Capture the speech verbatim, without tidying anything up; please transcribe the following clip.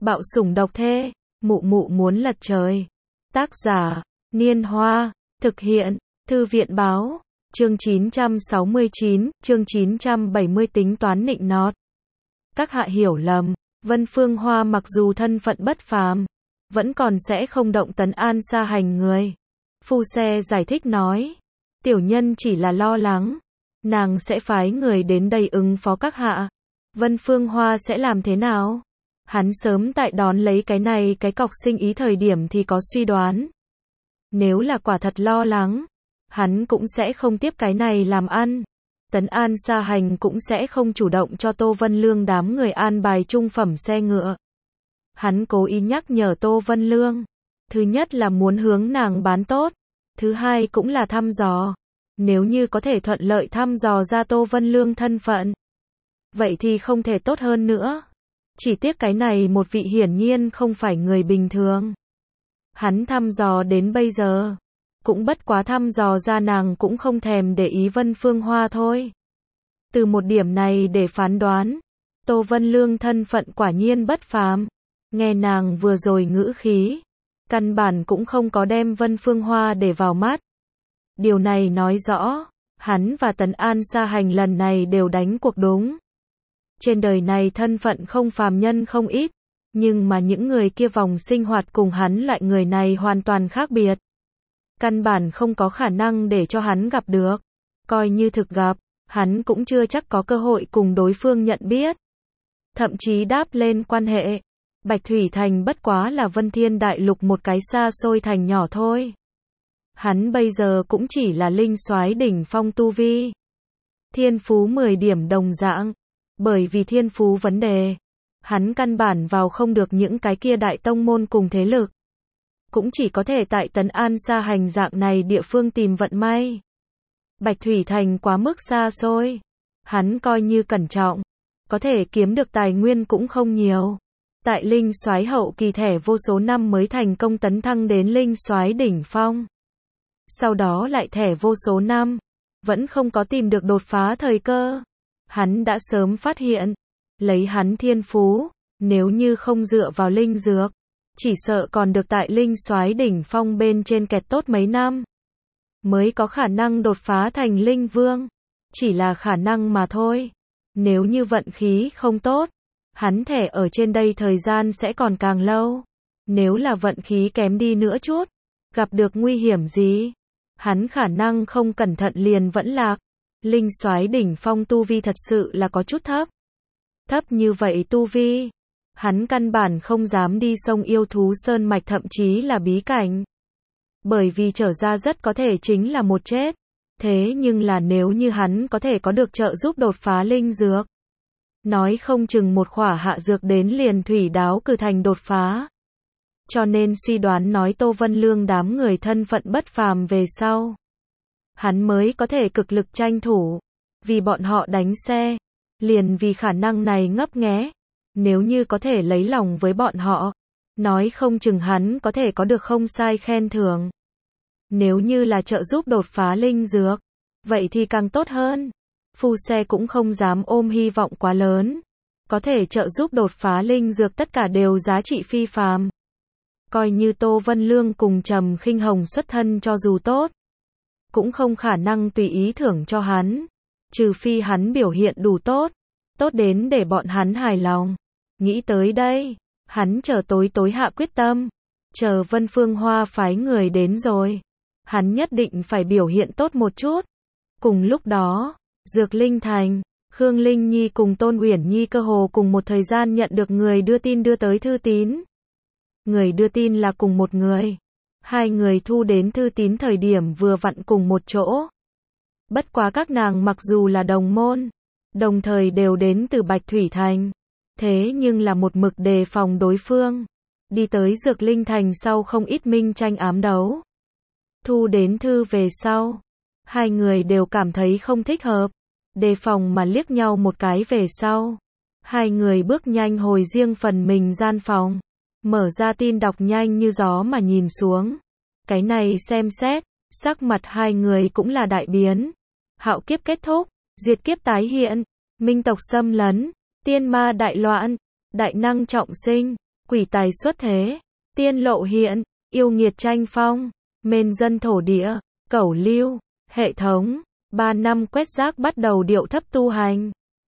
Bạo sủng độc thê, mụ mụ muốn lật trời. Tác giả, Niên Hoa, thực hiện, Thư viện báo, chương chín trăm sáu mươi chín, chương chín trăm bảy mươi tính toán nịnh nọt. Các hạ hiểu lầm, Vân Phương Hoa mặc dù thân phận bất phàm, vẫn còn sẽ không động Tấn An Sa Hành người. Phu xe giải thích nói, tiểu nhân chỉ là lo lắng, nàng sẽ phái người đến đây ứng phó các hạ. Vân Phương Hoa sẽ làm thế nào? Hắn sớm tại đón lấy cái này cái cọc sinh ý thời điểm thì có suy đoán. Nếu là quả thật lo lắng, hắn cũng sẽ không tiếp cái này làm ăn. Tấn An Sa Hành cũng sẽ không chủ động cho Tô Vân Lương đám người an bài trung phẩm xe ngựa. Hắn cố ý nhắc nhở Tô Vân Lương. Thứ nhất là muốn hướng nàng bán tốt. Thứ hai cũng là thăm dò. Nếu như có thể thuận lợi thăm dò ra Tô Vân Lương thân phận, vậy thì không thể tốt hơn nữa. Chỉ tiếc cái này một vị hiển nhiên không phải người bình thường. Hắn thăm dò đến bây giờ, cũng bất quá thăm dò ra nàng cũng không thèm để ý Vân Phương Hoa thôi. Từ một điểm này để phán đoán, Tô Vân Lương thân phận quả nhiên bất phàm. Nghe nàng vừa rồi ngữ khí, căn bản cũng không có đem Vân Phương Hoa để vào mắt. Điều này nói rõ, hắn và Tấn An Sa Hành lần này đều đánh cuộc đúng. Trên đời này thân phận không phàm nhân không ít, nhưng mà những người kia vòng sinh hoạt cùng hắn loại người này hoàn toàn khác biệt. Căn bản không có khả năng để cho hắn gặp được. Coi như thực gặp, hắn cũng chưa chắc có cơ hội cùng đối phương nhận biết. Thậm chí đáp lên quan hệ. Bạch Thủy Thành bất quá là Vân Thiên Đại Lục một cái xa xôi thành nhỏ thôi. Hắn bây giờ cũng chỉ là linh soái đỉnh phong tu vi. Thiên phú mười điểm đồng dạng. Bởi vì thiên phú vấn đề, hắn căn bản vào không được những cái kia đại tông môn cùng thế lực. Cũng chỉ có thể tại Tấn An Sa Hành dạng này địa phương tìm vận may. Bạch Thủy Thành quá mức xa xôi. Hắn coi như cẩn trọng, có thể kiếm được tài nguyên cũng không nhiều. Tại linh soái hậu kỳ thẻ vô số năm mới thành công tấn thăng đến linh soái đỉnh phong. Sau đó lại thẻ vô số năm, vẫn không có tìm được đột phá thời cơ. Hắn đã sớm phát hiện, lấy hắn thiên phú, nếu như không dựa vào linh dược, chỉ sợ còn được tại linh soái đỉnh phong bên trên kẹt tốt mấy năm, mới có khả năng đột phá thành linh vương. Chỉ là khả năng mà thôi. Nếu như vận khí không tốt, hắn thẻ ở trên đây thời gian sẽ còn càng lâu. Nếu là vận khí kém đi nữa chút, gặp được nguy hiểm gì, hắn khả năng không cẩn thận liền vẫn lạc. Linh soái đỉnh phong tu vi thật sự là có chút thấp. Thấp như vậy tu vi, hắn căn bản không dám đi sông yêu thú sơn mạch thậm chí là bí cảnh. Bởi vì trở ra rất có thể chính là một chết. Thế nhưng là nếu như hắn có thể có được trợ giúp đột phá linh dược, nói không chừng một khỏa hạ dược đến liền thủy đáo cử thành đột phá. Cho nên suy đoán nói Tô Vân Lương đám người thân phận bất phàm về sau, hắn mới có thể cực lực tranh thủ, vì bọn họ đánh xe, liền vì khả năng này ngấp nghé. Nếu như có thể lấy lòng với bọn họ, nói không chừng hắn có thể có được không sai khen thưởng. Nếu như là trợ giúp đột phá linh dược, vậy thì càng tốt hơn. Phu xe cũng không dám ôm hy vọng quá lớn. Có thể trợ giúp đột phá linh dược tất cả đều giá trị phi phàm. Coi như Tô Vân Lương cùng Trầm Khinh Hồng xuất thân cho dù tốt, cũng không khả năng tùy ý thưởng cho hắn. Trừ phi hắn biểu hiện đủ tốt, tốt đến để bọn hắn hài lòng. Nghĩ tới đây, hắn chờ tối tối hạ quyết tâm. Chờ Vân Phương Hoa phái người đến rồi, hắn nhất định phải biểu hiện tốt một chút. Cùng lúc đó, Dược Linh Thành, Khương Linh Nhi cùng Tôn Uyển Nhi cơ hồ cùng một thời gian nhận được người đưa tin đưa tới thư tín. Người đưa tin là cùng một người. Hai người thu đến thư tín thời điểm vừa vặn cùng một chỗ. Bất quá các nàng mặc dù là đồng môn, đồng thời đều đến từ Bạch Thủy Thành, thế nhưng là một mực đề phòng đối phương. Đi tới Dược Linh Thành sau không ít minh tranh ám đấu. Thu đến thư về sau, hai người đều cảm thấy không thích hợp, đề phòng mà liếc nhau một cái về sau. Hai người bước nhanh hồi riêng phần mình gian phòng, mở ra tin đọc nhanh như gió mà nhìn xuống. Cái này xem xét, sắc mặt hai người cũng là đại biến. Hạo kiếp kết thúc, diệt kiếp tái hiện, minh tộc xâm lấn, tiên ma đại loạn, đại năng trọng sinh, quỷ tài xuất thế, tiên lộ hiện, yêu nghiệt tranh phong, mên dân thổ địa, cẩu lưu, hệ thống, ba năm quét rác bắt đầu điệu thấp tu hành.